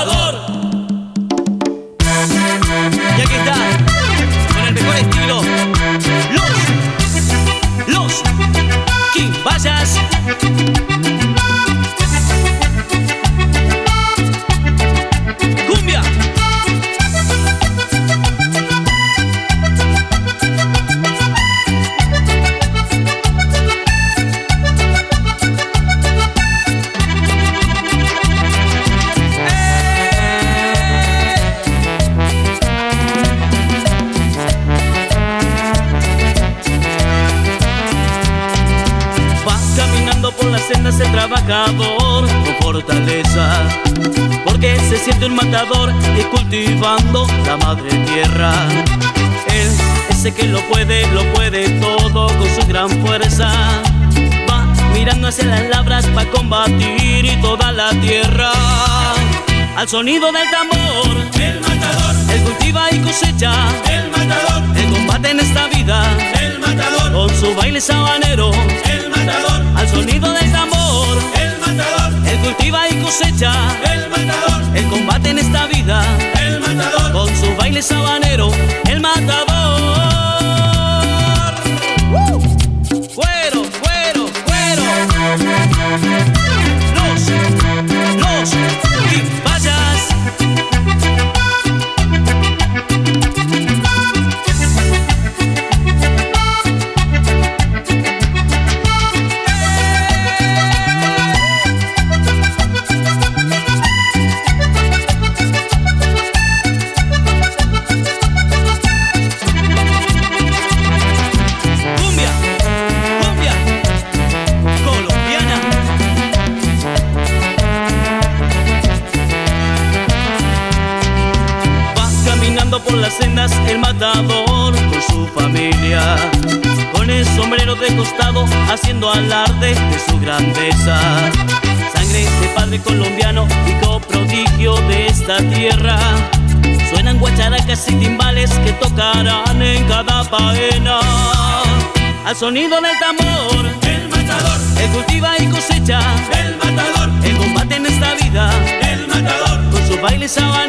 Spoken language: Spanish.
matador. Y aquí está, con el mejor estilo, los Quimbayas. Cumbia. Por las sendas el trabajador con fortaleza, porque se siente un matador y cultivando la madre tierra. Él, ese que lo puede todo con su gran fuerza. Va mirando hacia las labras para combatir y toda la tierra. Al sonido del tambor, el matador, él cultiva y cosecha. El matador, el combate en esta vida. El matador, con su baile sabanero. El matador, al sonido del tambor, el matador, él cultiva y cosecha. El matador, el combate en esta vida. El matador, con su baile sabanero. El matador. Cuero, cuero, cuero. Los Quimbayas. Por las sendas el matador con su familia, con el sombrero de costado haciendo alarde de su grandeza. Sangre de padre colombiano, hijo prodigio de esta tierra. Suenan guacharacas y timbales que tocarán en cada faena. Al sonido del tambor, el matador, él cultiva y cosecha. El matador, el combate en esta vida. El matador, con su baile sabanero.